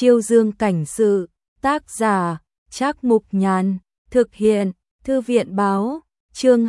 Chiêu Dương cảnh sự, tác giả, Trác Mục Nhàn, thực hiện, Thư viện báo, chương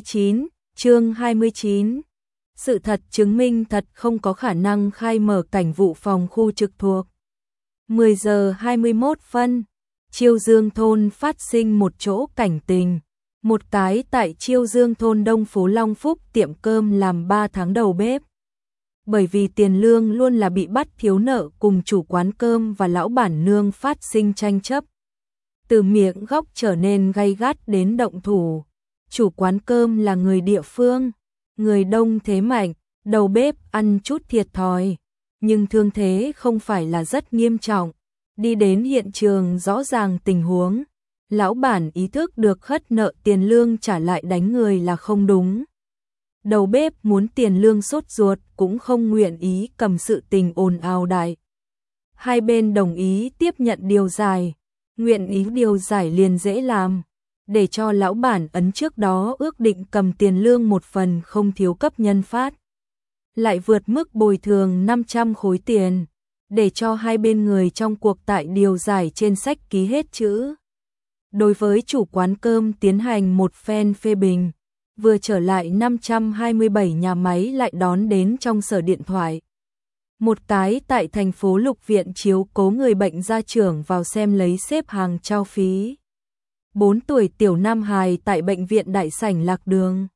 29. Sự thật chứng minh thật không có khả năng khai mở cảnh vụ phòng khu trực thuộc. 10 giờ 21 phân, Chiêu Dương thôn phát sinh một chỗ cảnh tình. Một cái tại Chiêu Dương thôn Đông phố Long Phúc tiệm cơm làm 3 tháng đầu bếp. Bởi vì tiền lương luôn là bị bắt thiếu nợ cùng chủ quán cơm và lão bản nương phát sinh tranh chấp. Từ miệng góc trở nên gay gắt đến động thủ. Chủ quán cơm là người địa phương, người đông thế mạnh, đầu bếp ăn chút thiệt thòi. Nhưng thương thế không phải là rất nghiêm trọng. Đi đến hiện trường rõ ràng tình huống. Lão bản ý thức được khất nợ tiền lương trả lại đánh người là không đúng. Đầu bếp muốn tiền lương sốt ruột cũng không nguyện ý cầm sự tình ồn ào đại. Hai bên đồng ý tiếp nhận điều giải. Nguyện ý điều giải liền dễ làm. Để cho lão bản ấn trước đó ước định cầm tiền lương một phần không thiếu cấp nhân phát. Lại vượt mức bồi thường 500 khối tiền. Để cho hai bên người trong cuộc tại điều giải trên sách ký hết chữ. Đối với chủ quán cơm tiến hành một phen phê bình. Vừa trở lại 527 nhà máy lại đón đến trong sở điện thoại. Một cái tại thành phố Lục Viện chiếu cố người bệnh gia trưởng vào xem lấy xếp hàng trao phí. 4 tuổi tiểu nam hài tại bệnh viện đại sảnh lạc đường.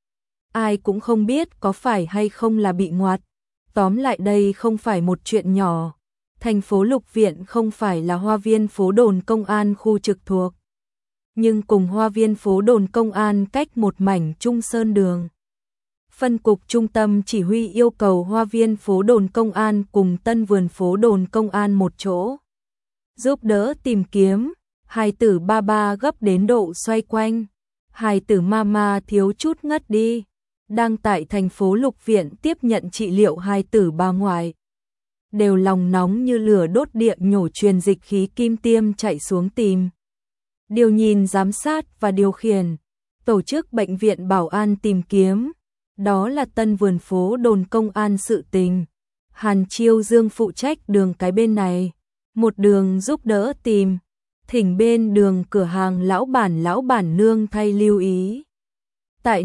Ai cũng không biết có phải hay không là bị ngoặt. Tóm lại đây không phải một chuyện nhỏ. Thành phố Lục Viện không phải là hoa viên phố đồn công an khu trực thuộc. Nhưng cùng hoa viên phố đồn công an cách một mảnh trung sơn đường. Phân cục trung tâm chỉ huy yêu cầu hoa viên phố đồn công an cùng tân vườn phố đồn công an một chỗ. Giúp đỡ tìm kiếm, hài tử ba ba gấp đến độ xoay quanh. Hài tử mama thiếu chút ngất đi. Đang tại thành phố Lục Viện tiếp nhận trị liệu hài tử ba ngoại. Đều lòng nóng như lửa đốt địa nhổ truyền dịch khí kim tiêm chạy xuống tìm. Điều nhìn giám sát và điều khiển, tổ chức bệnh viện bảo an tìm kiếm, đó là tân vườn phố đồn công an sự tình. Hàn Chiêu Dương phụ trách đường cái bên này, một đường giúp đỡ tìm, thỉnh bên đường cửa hàng lão bản nương thay lưu ý. Tại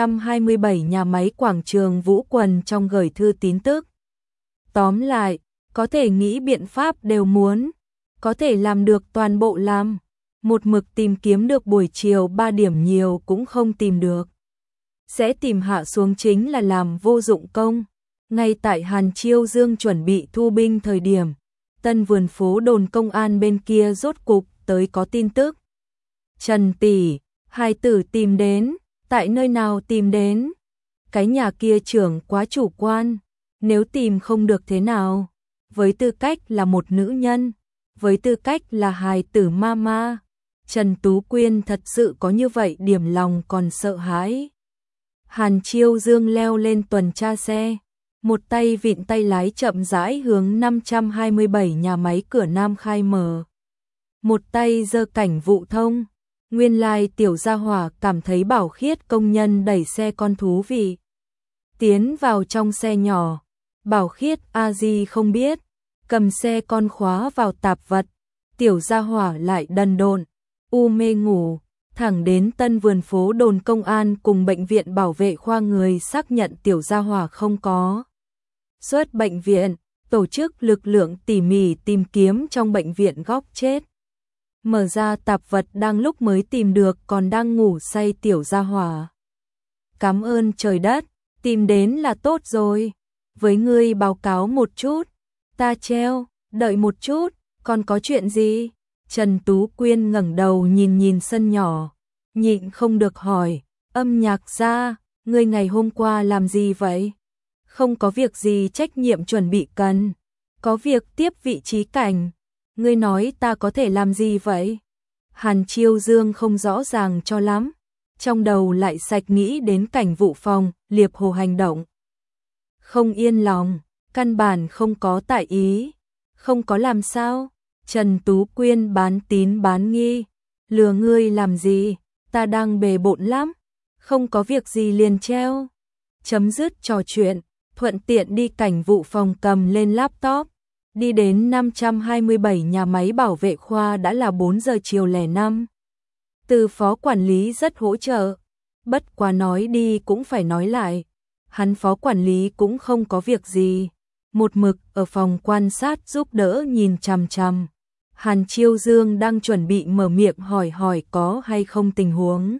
527 nhà máy quảng trường Vũ Quần trong gửi thư tín tức. Tóm lại, có thể nghĩ biện pháp đều muốn, có thể làm được toàn bộ làm. Một mực tìm kiếm được buổi chiều 3 điểm nhiều cũng không tìm được. Sẽ tìm hạ xuống chính là làm vô dụng công. Ngay tại Hàn Chiêu Dương chuẩn bị thu binh thời điểm, tân vườn phố đồn công an bên kia rốt cục tới có tin tức. Trần tỷ, hài tử tìm đến, tại nơi nào tìm đến? Cái nhà kia trưởng quá chủ quan, nếu tìm không được thế nào? Với tư cách là một nữ nhân, với tư cách là hài tử mama. Trần Tú Quyên thật sự có như vậy điểm lòng còn sợ hãi. Hàn Chiêu Dương leo lên tuần tra xe, một tay vịn tay lái chậm rãi hướng 527 nhà máy cửa Nam khai mở. Một tay giơ cảnh vụ thông, nguyên lai tiểu gia hỏa cảm thấy Bảo Khiết công nhân đẩy xe con thú vị. Tiến vào trong xe nhỏ, Bảo Khiết a di không biết, cầm xe con khóa vào tạp vật, tiểu gia hỏa lại đần độn. Mê ngủ, thẳng đến tân vườn phố đồn công an cùng bệnh viện bảo vệ khoa người xác nhận tiểu gia hỏa không có. Xuất bệnh viện, tổ chức lực lượng tỉ mỉ tìm kiếm trong bệnh viện góc chết. Mở ra tạp vật đang lúc mới tìm được còn đang ngủ say tiểu gia hỏa. Cảm ơn trời đất, tìm đến là tốt rồi. Với ngươi báo cáo một chút, ta treo, đợi một chút, còn có chuyện gì? Trần Tú Quyên ngẩng đầu nhìn sân nhỏ, nhịn không được hỏi, âm nhạc ra, ngươi ngày hôm qua làm gì vậy? Không có việc gì trách nhiệm chuẩn bị cần, có việc tiếp vị trí cảnh, ngươi nói ta có thể làm gì vậy? Hàn Chiêu Dương không rõ ràng cho lắm, trong đầu lại sạch nghĩ đến cảnh vụ phòng, liệp hồ hành động. Không yên lòng, căn bản không có tại ý, không có làm sao? Trần Tú Quyên bán tín bán nghi, lừa ngươi làm gì, ta đang bề bộn lắm, không có việc gì liền treo. Chấm dứt trò chuyện, thuận tiện đi cảnh vụ phòng cầm lên laptop, Đi đến 527 nhà máy bảo vệ khoa đã là 4 giờ chiều 05. Từ phó quản lý rất hỗ trợ, bất quá nói đi cũng phải nói lại. Hắn phó quản lý cũng không có việc gì, một mực ở phòng quan sát giúp đỡ nhìn chằm chằm. Hàn Chiêu Dương đang chuẩn bị mở miệng hỏi có hay không tình huống.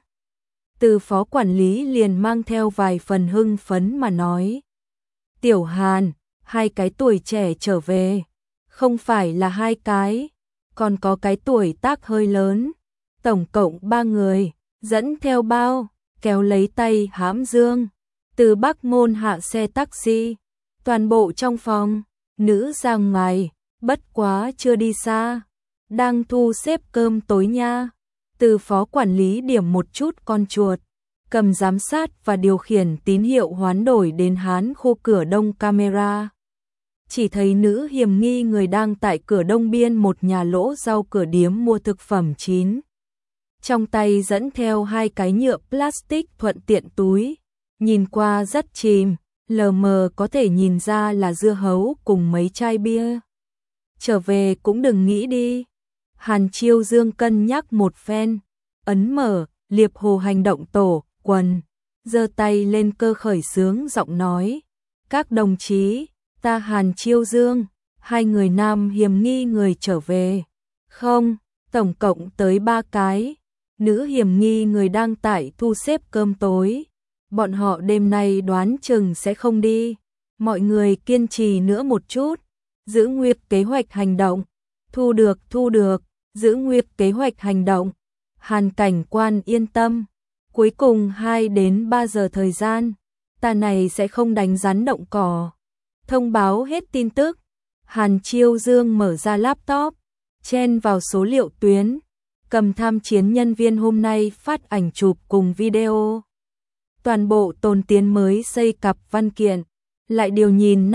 Từ phó quản lý liền mang theo vài phần hưng phấn mà nói. Tiểu Hàn, 2 cái tuổi trẻ trở về, không phải là 2 cái, còn có cái tuổi tác hơi lớn, tổng cộng 3 người, dẫn theo bao, kéo lấy tay hãm Dương. Từ Bắc Môn hạ xe taxi, toàn bộ trong phòng, nữ ra ngoài, bất quá chưa đi xa, đang thu xếp cơm tối nha. Từ phó quản lý điểm một chút con chuột, cầm giám sát và điều khiển tín hiệu hoán đổi đến Hán khu cửa đông camera. Chỉ thấy nữ hiểm nghi người đang tại cửa đông biên một nhà lỗ rau cửa điếm mua thực phẩm chín. Trong tay dẫn theo 2 cái nhựa plastic thuận tiện túi, nhìn qua rất chìm, lờ mờ có thể nhìn ra là dưa hấu cùng mấy chai bia. Trở về cũng đừng nghĩ đi. Hàn Chiêu Dương cân nhắc một phen, ấn mở Liệp Hồ hành động tổ, quần, giơ tay lên cơ khởi xướng giọng nói. Các đồng chí, ta Hàn Chiêu Dương, 2 người nam hiểm nghi người trở về. Không, tổng cộng tới 3 cái. Nữ hiểm nghi người đang tại thu xếp cơm tối. Bọn họ đêm nay đoán chừng sẽ không đi. Mọi người kiên trì nữa một chút. Giữ nguyên kế hoạch hành động. Thu được, giữ nguyên kế hoạch hành động. Hàn cảnh quan yên tâm. Cuối cùng 2 đến 3 giờ thời gian. Ta này sẽ không đánh rắn động cỏ. Thông báo hết tin tức. Hàn Chiêu Dương mở ra laptop, chen vào số liệu tuyến, cầm tham chiến nhân viên hôm nay phát ảnh chụp cùng video. Toàn bộ tồn tiến mới xây cặp văn kiện, lại điều nhìn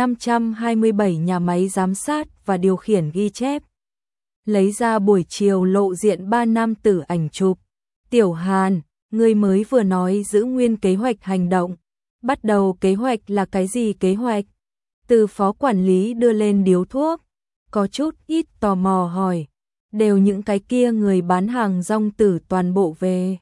527 nhà máy giám sát và điều khiển ghi chép. Lấy ra buổi chiều lộ diện 3 nam tử ảnh chụp. Tiểu Hàn, ngươi mới vừa nói giữ nguyên kế hoạch hành động. Bắt đầu kế hoạch là cái gì kế hoạch? Từ phó quản lý đưa lên điếu thuốc, có chút ít tò mò hỏi. Đều những cái kia người bán hàng rong tử toàn bộ về.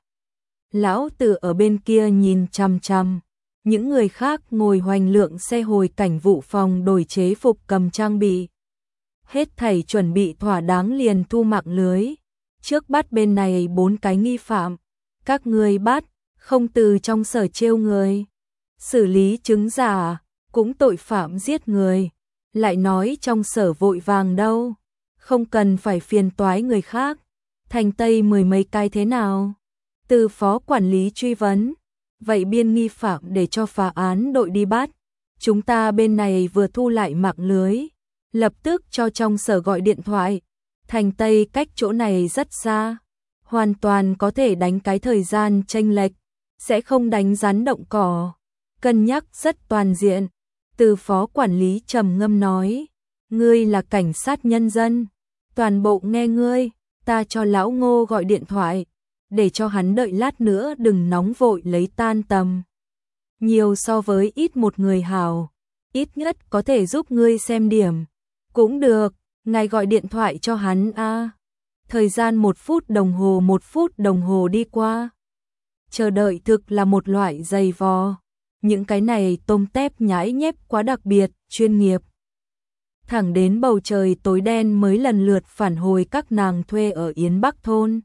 Lão Tử ở bên kia nhìn chằm chằm. Những người khác ngồi hoành lượng xe hồi cảnh vụ phòng đổi chế phục cầm trang bị. Hết thảy chuẩn bị thỏa đáng liền thu mạng lưới. Trước bắt bên này 4 cái nghi phạm. Các người bắt, không từ trong sở trêu người. Xử lý chứng giả, cũng tội phạm giết người. Lại nói trong sở vội vàng đâu. Không cần phải phiền toái người khác. Thành Tây 10 mấy cái thế nào? Từ phó quản lý truy vấn. Vậy biên nghi phạm để cho phá án đội đi bắt. Chúng ta bên này vừa thu lại mạng lưới. Lập tức cho trong sở gọi điện thoại. Thành Tây cách chỗ này rất xa. Hoàn toàn có thể đánh cái thời gian chênh lệch. Sẽ không đánh rắn động cỏ. Cân nhắc rất toàn diện. Từ phó quản lý trầm ngâm nói. Ngươi là cảnh sát nhân dân. Toàn bộ nghe ngươi. Ta cho lão Ngô gọi điện thoại. Để cho hắn đợi lát nữa đừng nóng vội lấy tan tầm. Nhiều so với ít một người hào. Ít nhất có thể giúp ngươi xem điểm. Cũng được, ngài gọi điện thoại cho hắn a. Thời gian 1 phút đồng hồ đi qua. Chờ đợi thực là một loại dày vò. Những cái này tôm tép nhãi nhép quá đặc biệt, chuyên nghiệp. Thẳng đến bầu trời tối đen mới lần lượt phản hồi các nàng thuê ở Yến Bắc thôn.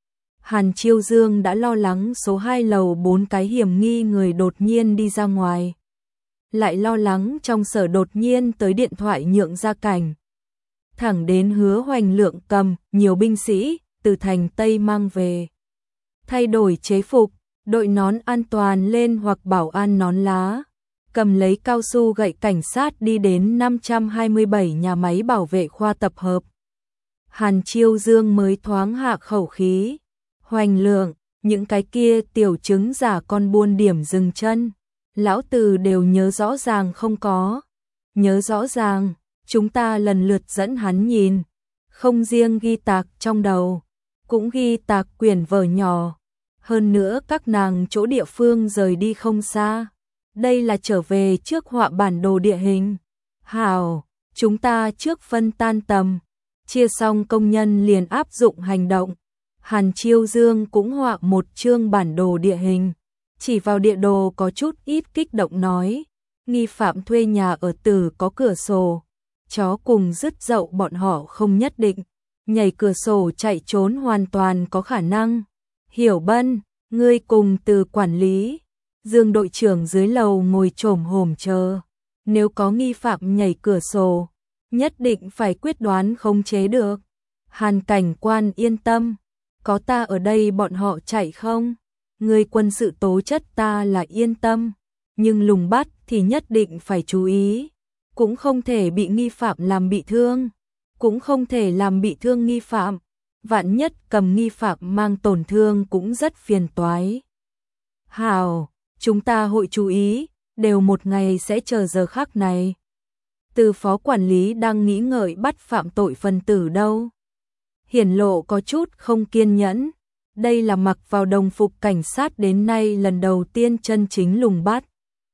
Hàn Chiêu Dương đã lo lắng số 2 lầu 4 cái hiểm nghi người đột nhiên đi ra ngoài. Lại lo lắng trong sở đột nhiên tới điện thoại nhượng ra cảnh. Thẳng đến Hứa Hoành Lượng cầm nhiều binh sĩ từ thành Tây mang về. Thay đổi chế phục, đội nón an toàn lên hoặc bảo an nón lá. Cầm lấy cao su gậy cảnh sát đi đến 527 nhà máy bảo vệ khoa tập hợp. Hàn Chiêu Dương mới thoáng hạ khẩu khí. Hoành Lượng, những cái kia tiểu chứng giả con buôn điểm dừng chân. Lão Từ đều nhớ rõ ràng không có. Nhớ rõ ràng, chúng ta lần lượt dẫn hắn nhìn. Không riêng ghi tạc trong đầu, cũng ghi tạc quyển vở nhỏ. Hơn nữa các nàng chỗ địa phương rời đi không xa. Đây là trở về trước họa bản đồ địa hình. Hảo, Chúng ta trước phân tan tầm, chia xong công nhân liền áp dụng hành động. Hàn Chiêu Dương cũng họa một chương bản đồ địa hình, chỉ vào địa đồ có chút ít kích động nói, nghi phạm thuê nhà ở Tử có cửa sổ, chó cùng dứt dậu bọn họ không nhất định, nhảy cửa sổ chạy trốn hoàn toàn có khả năng. Hiểu Bân, ngươi cùng Từ quản lý, Dương đội trưởng dưới lầu ngồi chồm hổm chờ, nếu có nghi phạm nhảy cửa sổ, nhất định phải quyết đoán khống chế được. Hàn cảnh quan yên tâm, có ta ở đây bọn họ chạy không? Người quân sự tố chất ta là yên tâm, nhưng lùng bắt thì nhất định phải chú ý, cũng không thể bị nghi phạm làm bị thương, cũng không thể làm bị thương nghi phạm, vạn nhất cầm nghi phạm mang tổn thương cũng rất phiền toái. Hảo, chúng ta hội chú ý, đều một ngày sẽ chờ giờ khắc này. Từ phó quản lý đang nghĩ ngợi bắt phạm tội phân tử đâu. Hiển lộ có chút không kiên nhẫn. Đây là mặc vào đồng phục cảnh sát đến nay lần đầu tiên chân chính lùng bắt.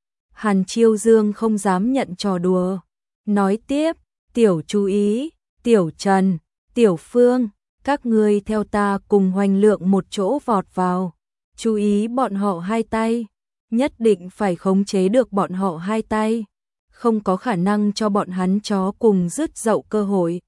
Hàn Chiêu Dương không dám nhận trò đùa. Nói tiếp, Tiểu chú ý, Tiểu Trần, Tiểu Phương, các ngươi theo ta cùng Hoành Lượng một chỗ vọt vào. Chú ý bọn họ hai tay, nhất định phải khống chế được bọn họ hai tay. Không có khả năng cho bọn hắn chó cùng dứt dậu cơ hội.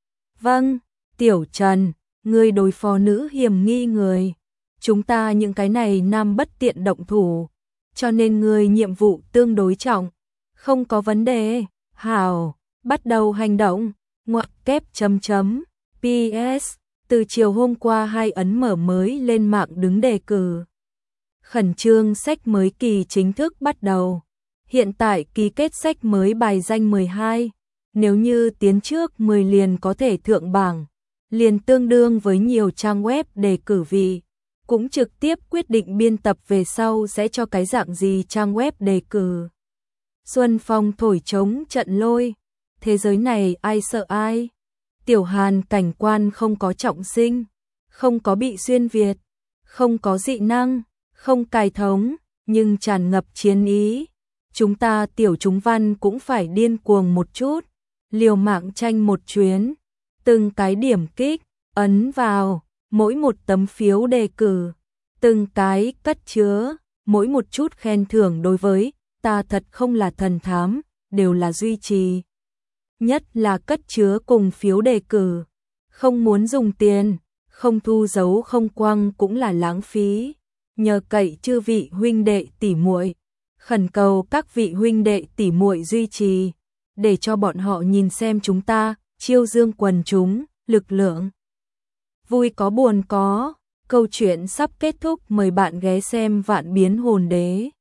Vâng, Tiểu Trần, ngươi đối phó nữ hiểm nghi người. Chúng ta những cái này nam bất tiện động thủ, cho nên ngươi nhiệm vụ tương đối trọng. Không có vấn đề, hảo, bắt đầu hành động. Ngoặc kép chấm chấm, PS, từ chiều hôm qua 2 ấn mở mới lên mạng đứng đề cử. Khẩn trương sách mới kỳ chính thức bắt đầu. Hiện tại ký kết sách mới bài danh 12, nếu như tiến trước 10 liền có thể thượng bảng, liền tương đương với nhiều trang web đề cử vị, cũng trực tiếp quyết định biên tập về sau sẽ cho cái dạng gì trang web đề cử. Xuân Phong thổi trống trận lôi, thế giới này ai sợ ai? Tiểu Hàn cảnh quan không có trọng sinh, không có bị xuyên Việt, không có dị năng, không cài thống, nhưng tràn ngập chiến ý. Chúng ta tiểu chúng văn cũng phải điên cuồng một chút, liều mạng tranh một chuyến, từng cái điểm kích, ấn vào, mỗi một tấm phiếu đề cử, từng cái cất chứa, mỗi một chút khen thưởng đối với ta thật không là thần thám, đều là duy trì. Nhất là cất chứa cùng phiếu đề cử, không muốn dùng tiền, không thu dấu không quăng cũng là lãng phí. Nhờ cậy chư vị huynh đệ tỷ muội, khẩn cầu các vị huynh đệ tỷ muội duy trì, để cho bọn họ nhìn xem chúng ta, Chiêu Dương quần chúng, lực lượng. Vui có buồn có, câu chuyện sắp kết thúc, mời bạn ghé xem Vạn Biến Hồn Đế.